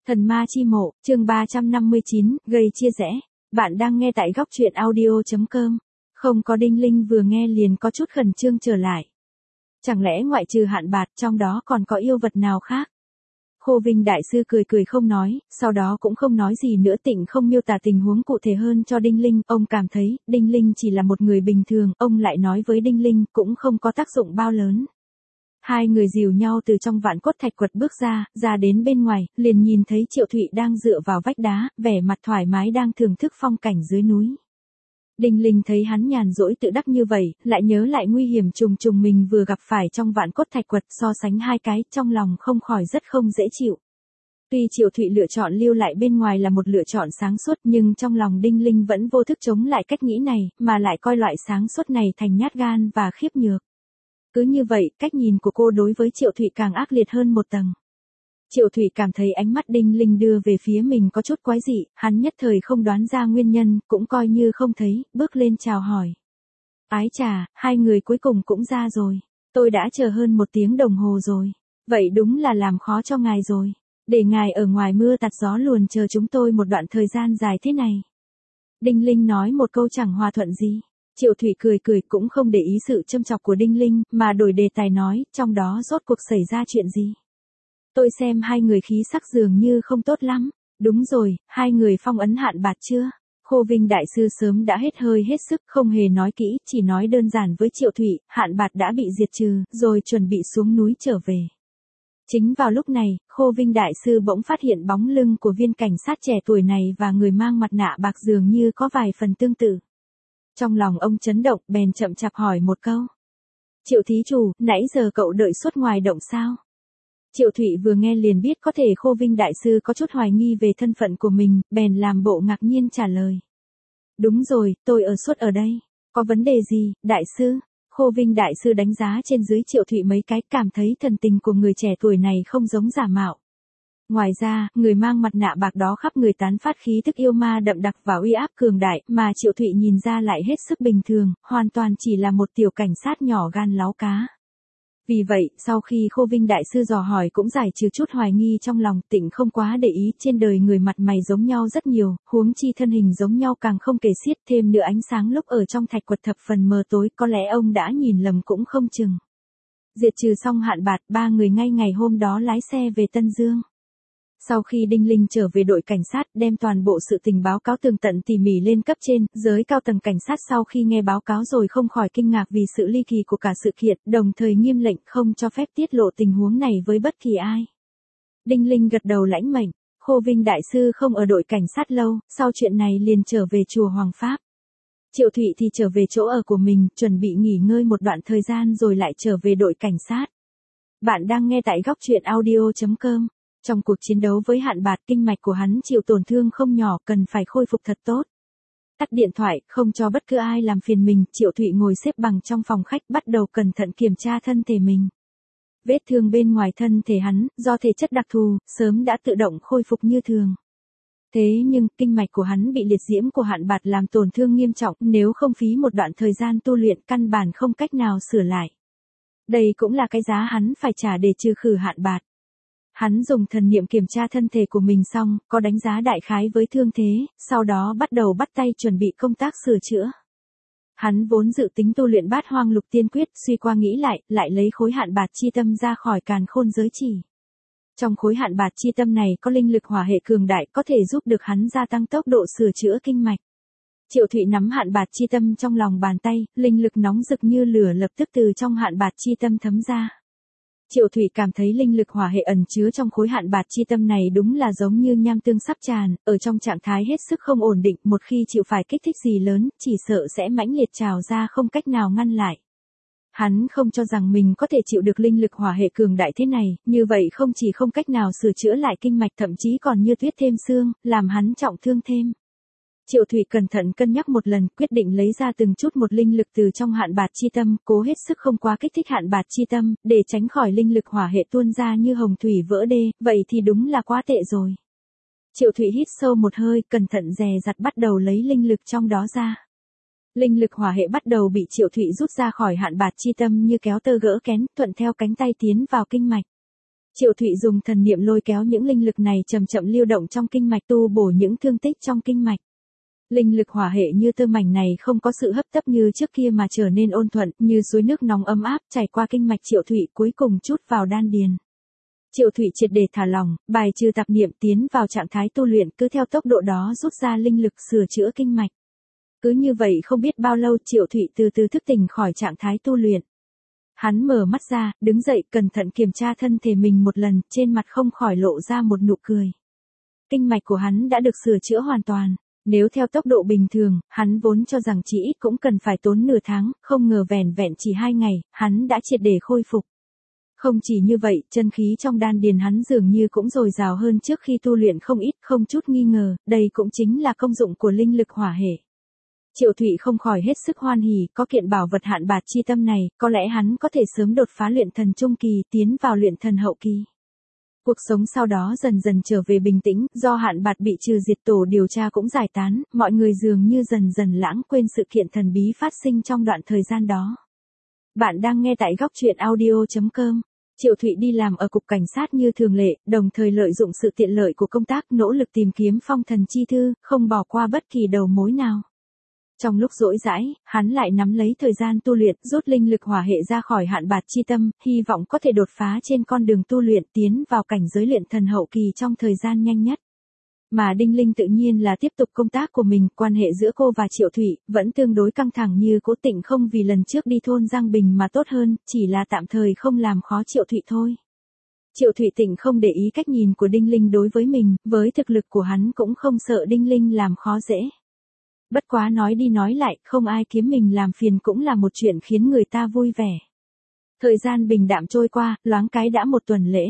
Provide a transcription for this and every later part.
Thần ma chi mộ, chương 359, gây chia rẽ. Bạn đang nghe tại góc truyện audio.com. Không có Đinh Linh vừa nghe liền có chút khẩn trương trở lại. Chẳng lẽ ngoại trừ Hạn Bạt trong đó còn có yêu vật nào khác? Khô Vinh đại sư cười cười không nói, sau đó cũng không nói gì nữa, Tịnh không miêu tả tình huống cụ thể hơn cho Đinh Linh. Ông cảm thấy Đinh Linh chỉ là một người bình thường, ông lại nói với Đinh Linh cũng không có tác dụng bao lớn. Hai người dìu nhau từ trong vạn cốt thạch quật bước ra đến bên ngoài, liền nhìn thấy Triệu Thụy đang dựa vào vách đá, vẻ mặt thoải mái đang thưởng thức phong cảnh dưới núi. Đinh Linh thấy hắn nhàn rỗi tự đắc như vậy, lại nhớ lại nguy hiểm trùng trùng mình vừa gặp phải trong vạn cốt thạch quật, so sánh hai cái, trong lòng không khỏi rất không dễ chịu. Tuy Triệu Thụy lựa chọn lưu lại bên ngoài là một lựa chọn sáng suốt, nhưng trong lòng Đinh Linh vẫn vô thức chống lại cách nghĩ này, mà lại coi loại sáng suốt này thành nhát gan và khiếp nhược. Cứ như vậy, cách nhìn của cô đối với Triệu Thụy càng ác liệt hơn một tầng. Triệu Thụy cảm thấy ánh mắt Đinh Linh đưa về phía mình có chút quái dị, hắn nhất thời không đoán ra nguyên nhân, cũng coi như không thấy, bước lên chào hỏi. Ái chà, hai người cuối cùng cũng ra rồi. Tôi đã chờ hơn 1 tiếng đồng hồ rồi. Vậy đúng là làm khó cho ngài rồi. Để ngài ở ngoài mưa tạt gió luồn chờ chúng tôi một đoạn thời gian dài thế này. Đinh Linh nói một câu chẳng hòa thuận gì. Triệu Thụy cười cười cũng không để ý sự châm chọc của Đinh Linh, mà đổi đề tài nói, trong đó rốt cuộc xảy ra chuyện gì. Tôi xem hai người khí sắc dường như không tốt lắm. Đúng rồi, hai người phong ấn Hạn Bạt chưa? Khô Vinh đại sư sớm đã hết hơi hết sức, không hề nói kỹ, chỉ nói đơn giản với Triệu Thụy, Hạn Bạt đã bị diệt trừ, rồi chuẩn bị xuống núi trở về. Chính vào lúc này, Khô Vinh đại sư bỗng phát hiện bóng lưng của viên cảnh sát trẻ tuổi này và người mang mặt nạ bạc dường như có vài phần tương tự. Trong lòng ông chấn động, bèn chậm chạp hỏi một câu. Triệu thí chủ, nãy giờ cậu đợi suốt ngoài động sao? Triệu Thụy vừa nghe liền biết có thể Khô Vinh đại sư có chút hoài nghi về thân phận của mình, bèn làm bộ ngạc nhiên trả lời. Đúng rồi, tôi ở suốt ở đây. Có vấn đề gì, đại sư? Khô Vinh đại sư đánh giá trên dưới Triệu Thụy mấy cái, cảm thấy thần tình của người trẻ tuổi này không giống giả mạo. Ngoài ra, người mang mặt nạ bạc đó khắp người tán phát khí tức yêu ma đậm đặc và uy áp cường đại, mà Triệu Thụy nhìn ra lại hết sức bình thường, hoàn toàn chỉ là một tiểu cảnh sát nhỏ gan láo cá. Vì vậy, sau khi Khô Vinh đại sư dò hỏi cũng giải trừ chút hoài nghi trong lòng, Tịnh không quá để ý, trên đời người mặt mày giống nhau rất nhiều, huống chi thân hình giống nhau càng không kể xiết, thêm nữa ánh sáng lúc ở trong thạch quật thập phần mờ tối, có lẽ ông đã nhìn lầm cũng không chừng. Diệt trừ xong Hạn Bạt, ba người ngay ngày hôm đó lái xe về Tân Dương. Sau khi Đinh Linh trở về đội cảnh sát, đem toàn bộ sự tình báo cáo tường tận tỉ mỉ lên cấp trên, giới cao tầng cảnh sát sau khi nghe báo cáo rồi không khỏi kinh ngạc vì sự ly kỳ của cả sự kiện, đồng thời nghiêm lệnh không cho phép tiết lộ tình huống này với bất kỳ ai. Đinh Linh gật đầu lãnh mệnh, Khô Vinh đại sư không ở đội cảnh sát lâu, sau chuyện này liền trở về chùa Hoàng Pháp. Triệu Thụy thì trở về chỗ ở của mình, chuẩn bị nghỉ ngơi một đoạn thời gian rồi lại trở về đội cảnh sát. Bạn đang nghe tại góc truyện audio.com. Trong cuộc chiến đấu với Hạn Bạt, kinh mạch của hắn chịu tổn thương không nhỏ, cần phải khôi phục thật tốt. Tắt điện thoại, không cho bất cứ ai làm phiền mình, Triệu Thụy ngồi xếp bằng trong phòng khách, bắt đầu cẩn thận kiểm tra thân thể mình. Vết thương bên ngoài thân thể hắn, do thể chất đặc thù, sớm đã tự động khôi phục như thường. Thế nhưng, kinh mạch của hắn bị liệt diễm của Hạn Bạt làm tổn thương nghiêm trọng, nếu không phí một đoạn thời gian tu luyện căn bản không cách nào sửa lại. Đây cũng là cái giá hắn phải trả để trừ khử Hạn Bạt. Hắn dùng thần niệm kiểm tra thân thể của mình xong, có đánh giá đại khái với thương thế, sau đó bắt đầu bắt tay chuẩn bị công tác sửa chữa. Hắn vốn dự tính tu luyện Bát Hoang Lục Tiên Quyết, suy qua nghĩ lại lấy khối Hạn Bạt chi tâm ra khỏi Càn Khôn giới chỉ. Trong khối Hạn Bạt chi tâm này có linh lực hỏa hệ cường đại, có thể giúp được hắn gia tăng tốc độ sửa chữa kinh mạch. Triệu Thụy nắm Hạn Bạt chi tâm trong lòng bàn tay, linh lực nóng rực như lửa lập tức từ trong Hạn Bạt chi tâm thấm ra. Triệu Thụy cảm thấy linh lực hỏa hệ ẩn chứa trong khối Hạn Bạt chi tâm này đúng là giống như nham tương sắp tràn, ở trong trạng thái hết sức không ổn định, một khi chịu phải kích thích gì lớn, chỉ sợ sẽ mãnh liệt trào ra không cách nào ngăn lại. Hắn không cho rằng mình có thể chịu được linh lực hỏa hệ cường đại thế này, như vậy không chỉ không cách nào sửa chữa lại kinh mạch, thậm chí còn như tuyết thêm xương, làm hắn trọng thương thêm. Triệu Thụy cẩn thận cân nhắc một lần, quyết định lấy ra từng chút một linh lực từ trong Hạn Bạt chi tâm, cố hết sức không quá kích thích Hạn Bạt chi tâm, để tránh khỏi linh lực hỏa hệ tuôn ra như hồng thủy vỡ đê, vậy thì đúng là quá tệ rồi. Triệu Thụy hít sâu một hơi, cẩn thận dè dặt bắt đầu lấy linh lực trong đó ra. Linh lực hỏa hệ bắt đầu bị Triệu Thụy rút ra khỏi Hạn Bạt chi tâm như kéo tơ gỡ kén, thuận theo cánh tay tiến vào kinh mạch. Triệu Thụy dùng thần niệm lôi kéo những linh lực này chậm chậm lưu động trong kinh mạch tu bổ những thương tích trong kinh mạch. Linh lực hỏa hệ như tơ mảnh này không có sự hấp tấp như trước kia mà trở nên ôn thuận, như suối nước nóng ấm áp chảy qua kinh mạch Triệu Thụy cuối cùng chút vào đan điền. Triệu Thụy triệt để thả lỏng, bài trừ tạp niệm tiến vào trạng thái tu luyện, cứ theo tốc độ đó rút ra linh lực sửa chữa kinh mạch. Cứ như vậy không biết bao lâu Triệu Thụy từ từ thức tỉnh khỏi trạng thái tu luyện. Hắn mở mắt ra, đứng dậy cẩn thận kiểm tra thân thể mình một lần, trên mặt không khỏi lộ ra một nụ cười. Kinh mạch của hắn đã được sửa chữa hoàn toàn. Nếu theo tốc độ bình thường, hắn vốn cho rằng chỉ ít cũng cần phải tốn nửa tháng, không ngờ vẻn vẹn chỉ 2 ngày, hắn đã triệt để khôi phục. Không chỉ như vậy, chân khí trong đan điền hắn dường như cũng dồi dào hơn trước khi tu luyện không ít, không chút nghi ngờ, đây cũng chính là công dụng của linh lực hỏa hệ. Triệu Thụy không khỏi hết sức hoan hỉ, có kiện bảo vật hạn bạt chi tâm này, có lẽ hắn có thể sớm đột phá luyện thần trung kỳ, tiến vào luyện thần hậu kỳ. Cuộc sống sau đó dần dần trở về bình tĩnh, do hạn bạt bị trừ diệt tổ điều tra cũng giải tán, mọi người dường như dần dần lãng quên sự kiện thần bí phát sinh trong đoạn thời gian đó. Bạn đang nghe tại góc truyện audio.com. Triệu Thụy đi làm ở cục cảnh sát như thường lệ, đồng thời lợi dụng sự tiện lợi của công tác nỗ lực tìm kiếm phong thần chi thư, không bỏ qua bất kỳ đầu mối nào. Trong lúc rỗi rãi, hắn lại nắm lấy thời gian tu luyện, rút linh lực hỏa hệ ra khỏi hạn bạt chi tâm, hy vọng có thể đột phá trên con đường tu luyện tiến vào cảnh giới luyện thần hậu kỳ trong thời gian nhanh nhất. Mà Đinh Linh tự nhiên là tiếp tục công tác của mình, quan hệ giữa cô và Triệu Thụy vẫn tương đối căng thẳng như cố Tịnh không vì lần trước đi thôn Giang Bình mà tốt hơn, chỉ là tạm thời không làm khó Triệu Thụy thôi. Triệu Thụy Tịnh không để ý cách nhìn của Đinh Linh đối với mình, với thực lực của hắn cũng không sợ Đinh Linh làm khó dễ. Bất quá nói đi nói lại, không ai kiếm mình làm phiền cũng là một chuyện khiến người ta vui vẻ. Thời gian bình đạm trôi qua, loáng cái đã một tuần lễ.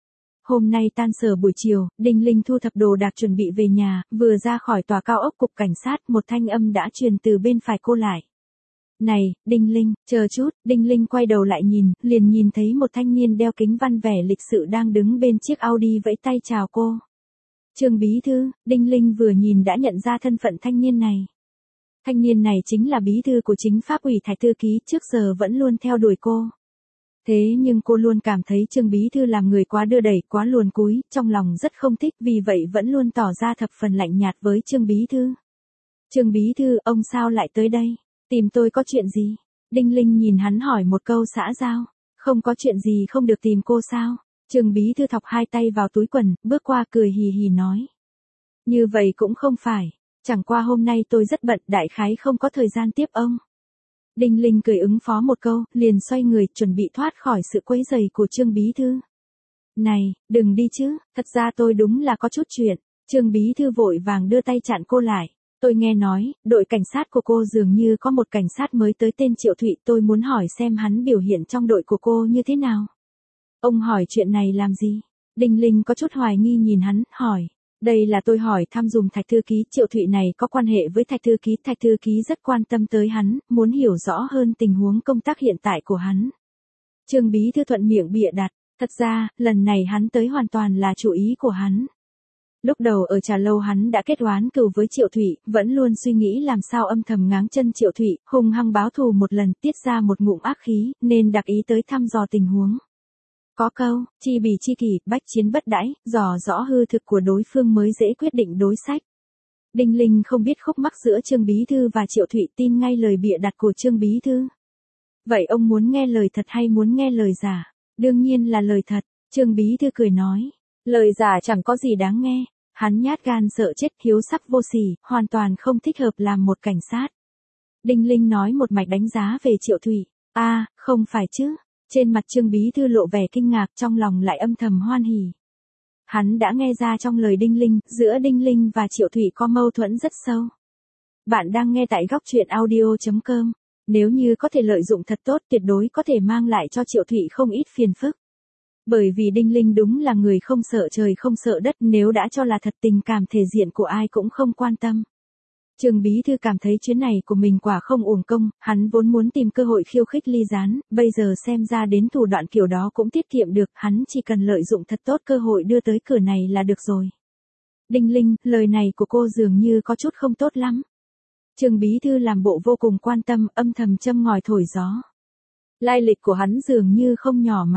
Hôm nay tan sở buổi chiều, Đinh Linh thu thập đồ đạc chuẩn bị về nhà, vừa ra khỏi tòa cao ốc cục cảnh sát, một thanh âm đã truyền từ bên phải cô lại. Này, Đinh Linh, chờ chút, Đinh Linh quay đầu lại nhìn, liền nhìn thấy một thanh niên đeo kính văn vẻ lịch sự đang đứng bên chiếc Audi vẫy tay chào cô. Trương bí thư, Đinh Linh vừa nhìn đã nhận ra thân phận thanh niên này. Thanh niên này chính là bí thư của chính pháp ủy Thạch Thư Ký, trước giờ vẫn luôn theo đuổi cô. Thế nhưng cô luôn cảm thấy Trương bí thư làm người quá đưa đẩy, quá luồn cúi, trong lòng rất không thích, vì vậy vẫn luôn tỏ ra thập phần lạnh nhạt với Trương bí thư. Trương bí thư, ông sao lại tới đây? Tìm tôi có chuyện gì? Đinh Linh nhìn hắn hỏi một câu xã giao. Không có chuyện gì không được tìm cô sao? Trương bí thư thọc hai tay vào túi quần, bước qua cười hì hì nói. Như vậy cũng không phải. Chẳng qua hôm nay tôi rất bận, đại khái không có thời gian tiếp ông. Đinh Linh cười ứng phó một câu, liền xoay người, chuẩn bị thoát khỏi sự quấy rầy của Trương bí thư. Này, đừng đi chứ, thật ra tôi đúng là có chút chuyện. Trương bí thư vội vàng đưa tay chặn cô lại. Tôi nghe nói, đội cảnh sát của cô dường như có một cảnh sát mới tới tên Triệu Thụy, tôi muốn hỏi xem hắn biểu hiện trong đội của cô như thế nào. Ông hỏi chuyện này làm gì? Đinh Linh có chút hoài nghi nhìn hắn, hỏi. Đây là tôi hỏi thăm dùm Thạch Thư Ký, Triệu Thụy này có quan hệ với Thạch Thư Ký, Thạch Thư Ký rất quan tâm tới hắn, muốn hiểu rõ hơn tình huống công tác hiện tại của hắn. Trương bí thư thuận miệng bịa đặt, thật ra, lần này hắn tới hoàn toàn là chủ ý của hắn. Lúc đầu ở Trà Lâu hắn đã kết oán cừu với Triệu Thụy, vẫn luôn suy nghĩ làm sao âm thầm ngáng chân Triệu Thụy, hung hăng báo thù một lần, tiết ra một ngụm ác khí, nên đặc ý tới thăm dò tình huống. Có câu, chi bì chi kỷ, bách chiến bất đãi, dò rõ hư thực của đối phương mới dễ quyết định đối sách. Đinh Linh không biết khúc mắc giữa Trương bí thư và Triệu Thụy, tin ngay lời bịa đặt của Trương bí thư. Vậy ông muốn nghe lời thật hay muốn nghe lời giả? Đương nhiên là lời thật, Trương bí thư cười nói. Lời giả chẳng có gì đáng nghe. Hắn nhát gan sợ chết, hiếu sắc vô sỉ, hoàn toàn không thích hợp làm một cảnh sát. Đinh Linh nói một mạch đánh giá về Triệu Thụy. Không phải chứ. Trên mặt Trương bí thư lộ vẻ kinh ngạc, trong lòng lại âm thầm hoan hỉ. Hắn đã nghe ra trong lời Đinh Linh, giữa Đinh Linh và Triệu Thụy có mâu thuẫn rất sâu. Bạn đang nghe tại góc truyện audio.com. Nếu như có thể lợi dụng thật tốt, tuyệt đối có thể mang lại cho Triệu Thụy không ít phiền phức. Bởi vì Đinh Linh đúng là người không sợ trời không sợ đất, nếu đã cho là thật tình cảm thể diện của ai cũng không quan tâm. Trương bí thư cảm thấy chuyến này của mình quả không uổng công, hắn vốn muốn tìm cơ hội khiêu khích Ly Gián, bây giờ xem ra đến thủ đoạn kiểu đó cũng tiết kiệm được, hắn chỉ cần lợi dụng thật tốt cơ hội đưa tới cửa này là được rồi. Đinh Linh, lời này của cô dường như có chút không tốt lắm. Trương bí thư làm bộ vô cùng quan tâm, âm thầm châm ngòi thổi gió. Lai lịch của hắn dường như không nhỏ mà.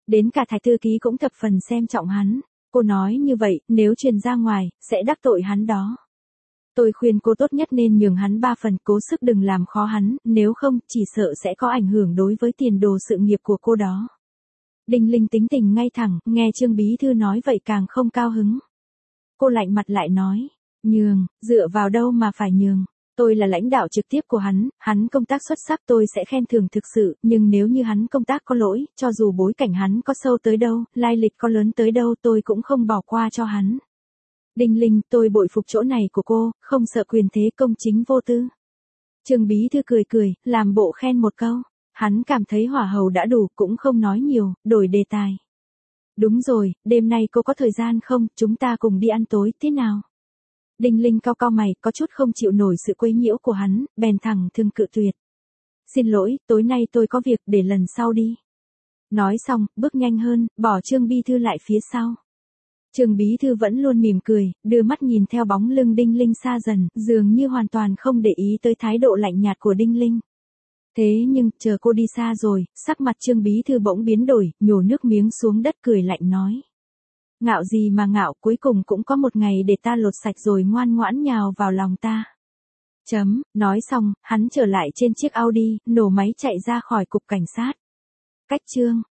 Đến cả Thái thư ký cũng thập phần xem trọng hắn. Cô nói như vậy, nếu truyền ra ngoài, sẽ đắc tội hắn đó. Tôi khuyên cô tốt nhất nên nhường hắn 3 phần, cố sức đừng làm khó hắn, nếu không, chỉ sợ sẽ có ảnh hưởng đối với tiền đồ sự nghiệp của cô đó. Đinh Linh tính tình ngay thẳng, nghe Trương Bí Thư nói vậy càng không cao hứng. Cô lạnh mặt lại nói, nhường, dựa vào đâu mà phải nhường. Tôi là lãnh đạo trực tiếp của hắn công tác xuất sắc tôi sẽ khen thưởng thực sự, nhưng nếu như hắn công tác có lỗi, cho dù bối cảnh hắn có sâu tới đâu, lai lịch có lớn tới đâu tôi cũng không bỏ qua cho hắn. Đinh Linh, tôi bội phục chỗ này của cô, không sợ quyền thế, công chính vô tư. Trương Bí Thư cười cười, làm bộ khen một câu. Hắn cảm thấy hỏa hầu đã đủ, cũng không nói nhiều, đổi đề tài. Đúng rồi, đêm nay cô có thời gian không, chúng ta cùng đi ăn tối, thế nào? Đinh Linh cau cau mày, có chút không chịu nổi sự quấy nhiễu của hắn, bèn thẳng thừng cự tuyệt. Xin lỗi, tối nay tôi có việc, để lần sau đi. Nói xong, bước nhanh hơn, bỏ Trương Bí Thư lại phía sau. Trương Bí Thư vẫn luôn mỉm cười, đưa mắt nhìn theo bóng lưng Đinh Linh xa dần, dường như hoàn toàn không để ý tới thái độ lạnh nhạt của Đinh Linh. Thế nhưng, chờ cô đi xa rồi, sắc mặt Trương Bí Thư bỗng biến đổi, nhổ nước miếng xuống đất cười lạnh nói. Ngạo gì mà ngạo, cuối cùng cũng có một ngày để ta lột sạch rồi ngoan ngoãn nhào vào lòng ta. Nói xong, hắn trở lại trên chiếc Audi, nổ máy chạy ra khỏi cục cảnh sát. Cách chương